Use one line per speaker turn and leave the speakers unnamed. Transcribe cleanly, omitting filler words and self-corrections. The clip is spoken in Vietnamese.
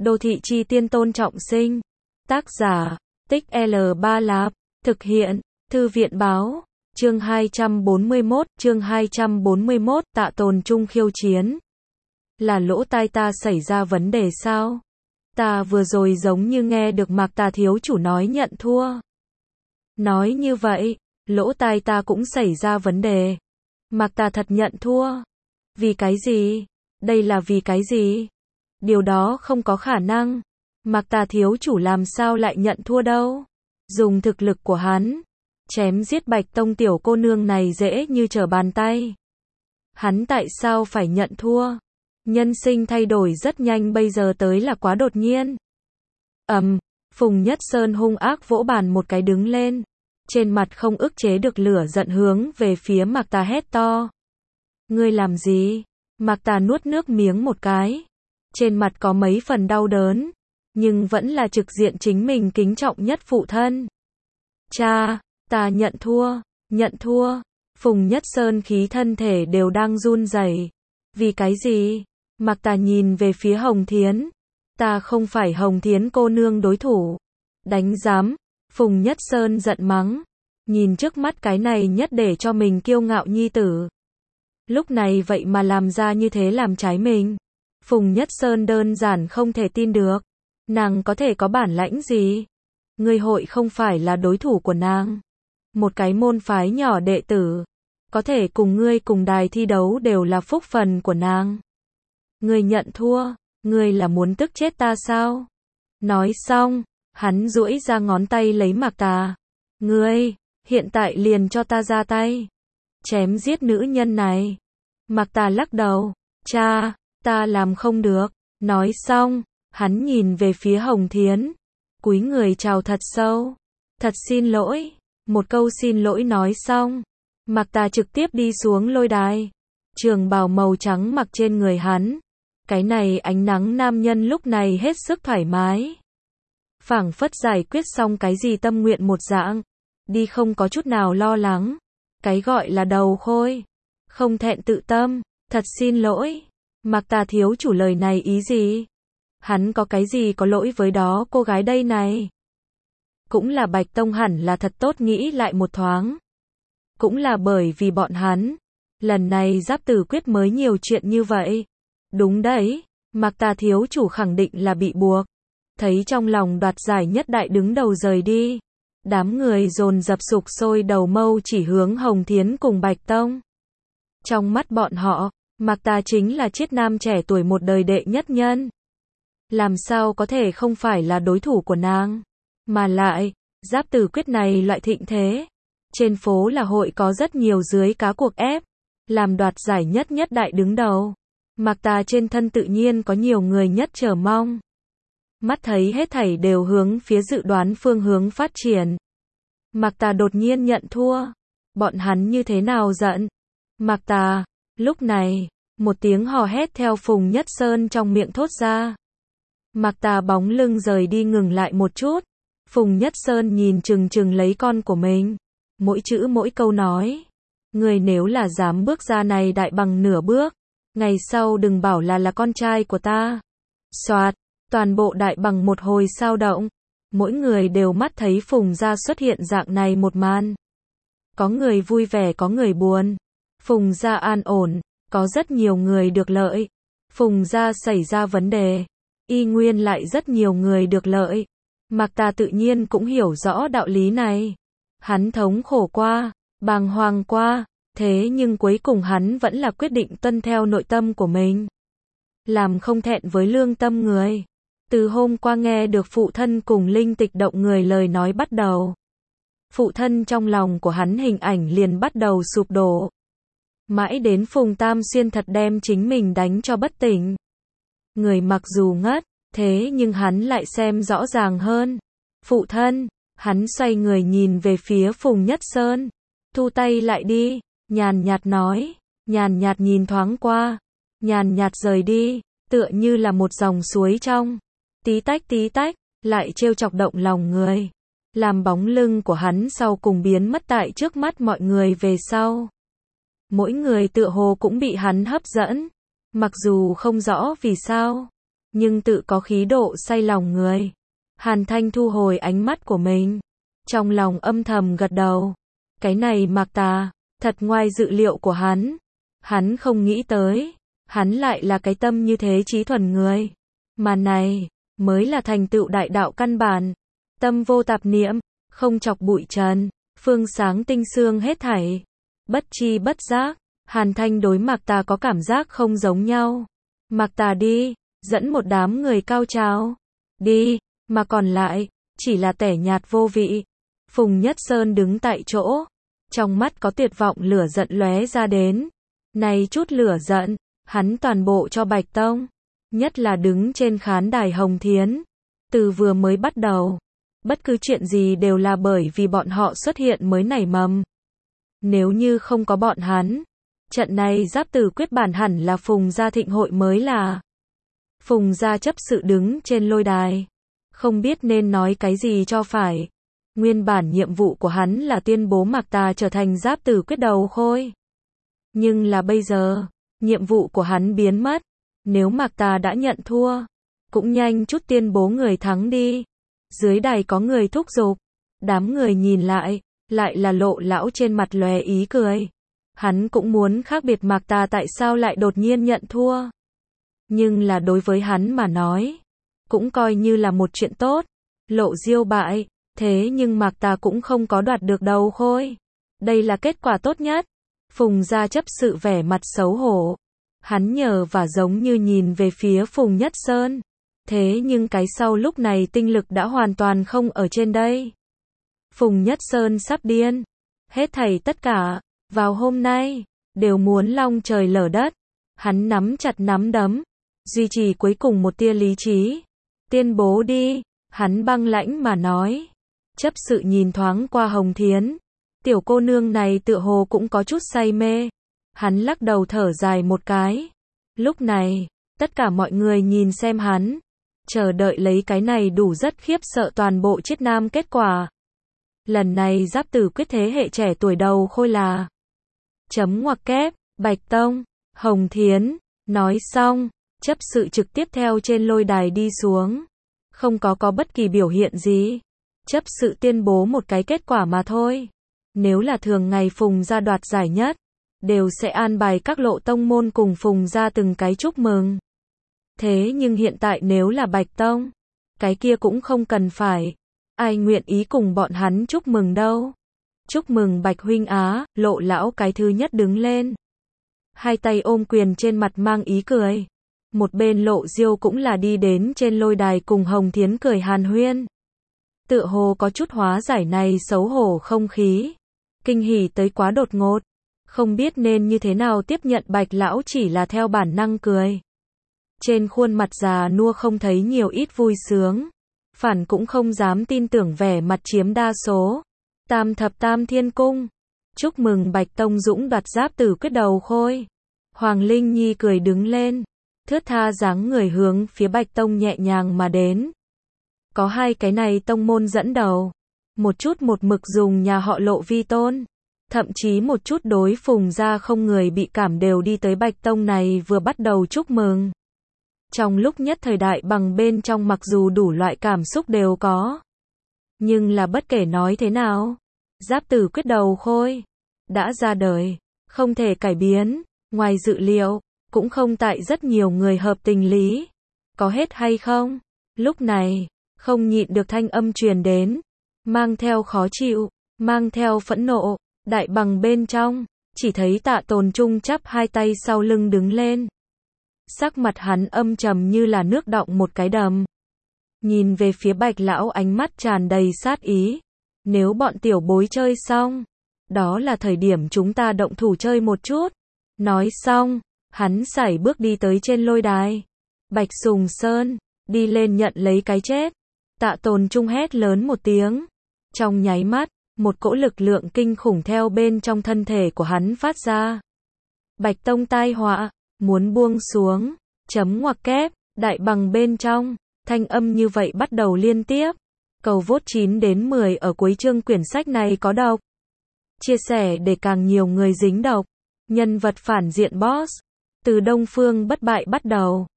Đô thị chi tiên Tôn Trọng Sinh. Tác giả, Tích L3 Lạp. Thực hiện, Thư viện báo. Chương 241, Tạ Tồn Trung khiêu chiến. Là lỗ tai ta xảy ra vấn đề sao? Ta vừa rồi giống như nghe được Mạc Tà thiếu chủ nói nhận thua. Nói như vậy, lỗ tai ta cũng xảy ra vấn đề. Mạc Tà thật nhận thua. Vì cái gì? Đây là vì cái gì? Điều đó không có khả năng. Mạc Tà thiếu chủ làm sao lại nhận thua đâu? Dùng thực lực của hắn, chém giết Bạch Tông tiểu cô nương này dễ như trở bàn tay. Hắn tại sao phải nhận thua? Nhân sinh thay đổi rất nhanh, bây giờ tới là quá đột nhiên. Phùng Nhất Sơn hung ác vỗ bàn một cái đứng lên. Trên mặt không ức chế được lửa giận hướng về phía Mạc Tà hét to. Ngươi làm gì? Mạc Tà nuốt nước miếng một cái. Trên mặt có mấy phần đau đớn, nhưng vẫn là trực diện chính mình kính trọng nhất phụ thân. Cha, ta nhận thua. Phùng Nhất Sơn khí thân thể đều đang run rẩy. Vì cái gì? Mạc Tà nhìn về phía Hồng Thiến. Ta không phải Hồng Thiến cô nương đối thủ. Đánh giám. Phùng Nhất Sơn giận mắng. Nhìn trước mắt cái này nhất để cho mình kiêu ngạo nhi tử. Lúc này vậy mà làm ra như thế, làm trái mình. Phùng Nhất Sơn đơn giản không thể tin được. Nàng có thể có bản lãnh gì? Ngươi hội không phải là đối thủ của nàng. Một cái môn phái nhỏ đệ tử, có thể cùng ngươi cùng đài thi đấu đều là phúc phần của nàng. Ngươi nhận thua, ngươi là muốn tức chết ta sao? Nói xong, hắn duỗi ra ngón tay lấy Mạc Tà. Ngươi, hiện tại liền cho ta ra tay. Chém giết nữ nhân này. Mạc Tà lắc đầu. Cha, ta làm không được. Nói xong, hắn nhìn về phía Hồng Thiến. Cúi người chào thật sâu. Thật xin lỗi. Một câu xin lỗi nói xong, Mạc Tà trực tiếp đi xuống lôi đài. Trường bào màu trắng mặc trên người hắn. Cái này ánh nắng nam nhân lúc này hết sức thoải mái. Phảng phất giải quyết xong cái gì tâm nguyện một dạng. Đi không có chút nào lo lắng. Cái gọi là đầu khôi. Không thẹn tự tâm. Thật xin lỗi. Mạc Tà thiếu chủ lời này ý gì? Hắn có cái gì có lỗi với đó cô gái đây này? Cũng là Bạch Tông hẳn là thật tốt nghĩ lại một thoáng. Cũng là bởi vì bọn hắn, lần này Giáp Tử Quyết mới nhiều chuyện như vậy. Đúng đấy, Mạc Tà thiếu chủ khẳng định là bị buộc. Thấy trong lòng đoạt giải nhất đại đứng đầu rời đi. Đám người dồn dập sục sôi đầu mâu chỉ hướng Hồng Thiến cùng Bạch Tông. Trong mắt bọn họ, Mạc Tà chính là triết nam trẻ tuổi một đời đệ nhất nhân. Làm sao có thể không phải là đối thủ của nàng? Mà lại, Giáp Tử Quyết này loại thịnh thế. Trên phố là hội có rất nhiều dưới cá cuộc ép. Làm đoạt giải nhất đại đứng đầu. Mạc Tà trên thân tự nhiên có nhiều người nhất chờ mong. Mắt thấy hết thảy đều hướng phía dự đoán phương hướng phát triển. Mạc Tà đột nhiên nhận thua. Bọn hắn như thế nào giận? Mạc Tà, lúc này, một tiếng hò hét theo Phùng Nhất Sơn trong miệng thốt ra. Mạc Tà bóng lưng rời đi ngừng lại một chút. Phùng Nhất Sơn nhìn chừng lấy con của mình. Mỗi chữ mỗi câu nói. Người nếu là dám bước ra này đại bằng nửa bước. Ngày sau đừng bảo là con trai của ta. Soạt, toàn bộ đại bằng một hồi sao động. Mỗi người đều mắt thấy Phùng gia xuất hiện dạng này một màn. Có người vui vẻ có người buồn. Phùng gia an ổn, có rất nhiều người được lợi. Phùng gia xảy ra vấn đề. Y nguyên lại rất nhiều người được lợi. Mạc Tà tự nhiên cũng hiểu rõ đạo lý này. Hắn thống khổ qua, bàng hoàng qua, thế nhưng cuối cùng hắn vẫn là quyết định tuân theo nội tâm của mình. Làm không thẹn với lương tâm người. Từ hôm qua nghe được phụ thân cùng linh tịch động người lời nói bắt đầu. Phụ thân trong lòng của hắn hình ảnh liền bắt đầu sụp đổ. Mãi đến Phùng Tam Xuyên thật đem chính mình đánh cho bất tỉnh. Người mặc dù ngất, thế nhưng hắn lại xem rõ ràng hơn. Phụ thân, hắn xoay người nhìn về phía Phùng Nhất Sơn. Thu tay lại đi, nhàn nhạt nói, nhàn nhạt nhìn thoáng qua, nhàn nhạt rời đi, tựa như là một dòng suối trong. Tí tách, lại trêu chọc động lòng người. Làm bóng lưng của hắn sau cùng biến mất tại trước mắt mọi người về sau. Mỗi người tựa hồ cũng bị hắn hấp dẫn. Mặc dù không rõ vì sao. nhưng tự có khí độ say lòng người. Hàn Thanh thu hồi ánh mắt của mình, trong lòng âm thầm gật đầu. Cái này Mạc Tà, thật ngoài dự liệu của hắn. Hắn không nghĩ tới, hắn lại là cái tâm như thế trí thuần người. Mà này, mới là thành tựu đại đạo căn bản. Tâm vô tạp niệm, không chọc bụi trần, phương sáng tinh xương hết thảy. Bất chi bất giác, Hàn Thanh đối Mạc Tà có cảm giác không giống nhau. Mạc Tà đi, dẫn một đám người cao trào. Đi, mà còn lại, chỉ là tẻ nhạt vô vị. Phùng Nhất Sơn đứng tại chỗ, trong mắt có tuyệt vọng lửa giận lóe ra đến. Này chút lửa giận, hắn toàn bộ cho Bạch Tông, nhất là đứng trên khán đài Hồng Thiến. Từ vừa mới bắt đầu, bất cứ chuyện gì đều là bởi vì bọn họ xuất hiện mới nảy mầm. Nếu như không có bọn hắn, trận này Giáp Tử Quyết bản hẳn là Phùng gia thịnh hội mới là. Phùng gia chấp sự đứng trên lôi đài, không biết nên nói cái gì cho phải. Nguyên bản nhiệm vụ của hắn là tuyên bố Mạc Tà trở thành Giáp Tử Quyết đầu khôi. Nhưng là bây giờ, nhiệm vụ của hắn biến mất. Nếu Mạc Tà đã nhận thua, cũng nhanh chút tuyên bố người thắng đi. Dưới đài có người thúc giục, đám người nhìn lại là Lộ lão trên mặt lóe ý cười. Hắn cũng muốn khác biệt Mạc Tà tại sao lại đột nhiên nhận thua. Nhưng là đối với hắn mà nói, cũng coi như là một chuyện tốt. Lộ Diêu bại, thế nhưng Mạc Tà cũng không có đoạt được đầu khôi. Đây là kết quả tốt nhất. Phùng gia chấp sự vẻ mặt xấu hổ. Hắn nhờ và giống như nhìn về phía Phùng Nhất Sơn. Thế nhưng cái sau lúc này tinh lực đã hoàn toàn không ở trên đây. Phùng Nhất Sơn sắp điên. Hết thảy tất cả, vào hôm nay, đều muốn long trời lở đất. Hắn nắm chặt nắm đấm, duy trì cuối cùng một tia lý trí. Tuyên bố đi, hắn băng lãnh mà nói. Chấp sự nhìn thoáng qua Hồng Thiến. Tiểu cô nương này tựa hồ cũng có chút say mê. Hắn lắc đầu thở dài một cái. Lúc này, tất cả mọi người nhìn xem hắn, chờ đợi lấy cái này đủ rất khiếp sợ toàn bộ Chiết Nam kết quả. Lần này Giáp Tử Quyết thế hệ trẻ tuổi đầu khôi là chấm ngoặc kép, Bạch Tông, Hồng Thiến. Nói xong, chấp sự trực tiếp theo trên lôi đài đi xuống. Không có bất kỳ biểu hiện gì. Chấp sự tuyên bố một cái kết quả mà thôi. Nếu là thường ngày Phùng gia đoạt giải nhất, đều sẽ an bài các lộ tông môn cùng Phùng gia từng cái chúc mừng. Thế nhưng hiện tại nếu là Bạch Tông, cái kia cũng không cần phải. Ai nguyện ý cùng bọn hắn chúc mừng đâu. Chúc mừng Bạch huynh á, Lộ lão cái thứ nhất đứng lên. Hai tay ôm quyền trên mặt mang ý cười. Một bên Lộ Diêu cũng là đi đến trên lôi đài cùng Hồng Thiến cười hàn huyên. Tựa hồ có chút hóa giải này xấu hổ không khí. Kinh hỉ tới quá đột ngột. Không biết nên như thế nào tiếp nhận Bạch lão chỉ là theo bản năng cười. Trên khuôn mặt già nua không thấy nhiều ít vui sướng. Phản cũng không dám tin tưởng vẻ mặt chiếm đa số. Tam thập tam thiên cung. Chúc mừng Bạch Tông Dũng đoạt Giáp Tử Quyết đầu khôi. Hoàng Linh Nhi cười đứng lên. Thướt tha dáng người hướng phía Bạch Tông nhẹ nhàng mà đến. Có hai cái này tông môn dẫn đầu. Một chút một mực dùng nhà họ Lộ vi tôn. Thậm chí một chút đối Phùng gia không người bị cảm đều đi tới Bạch Tông này vừa bắt đầu chúc mừng. Trong lúc nhất thời đại bằng bên trong mặc dù đủ loại cảm xúc đều có. Nhưng là bất kể nói thế nào, Giáp Tử Quyết đầu khôi đã ra đời, không thể cải biến, ngoài dự liệu, cũng không tại rất nhiều người hợp tình lý. Có hết hay không? Lúc này, không nhịn được thanh âm truyền đến, mang theo khó chịu, mang theo phẫn nộ, đại bằng bên trong, chỉ thấy Tạ Tồn Trung chắp hai tay sau lưng đứng lên. Sắc mặt hắn âm trầm như là nước đọng một cái đầm. Nhìn về phía Bạch lão ánh mắt tràn đầy sát ý. Nếu bọn tiểu bối chơi xong, đó là thời điểm chúng ta động thủ chơi một chút. Nói xong, hắn sải bước đi tới trên lôi đài. Bạch Sùng Sơn, đi lên nhận lấy cái chết. Tạ Tồn Trung hét lớn một tiếng. Trong nháy mắt, một cỗ lực lượng kinh khủng theo bên trong thân thể của hắn phát ra. Bạch Tông tai họa, muốn buông xuống, chấm ngoặc kép, đại bằng bên trong, thanh âm như vậy bắt đầu liên tiếp. Cầu vote 9 đến 10 ở cuối chương quyển sách này có độc. Chia sẻ để càng nhiều người dính độc. Nhân vật phản diện boss. Từ Đông Phương bất bại bắt đầu.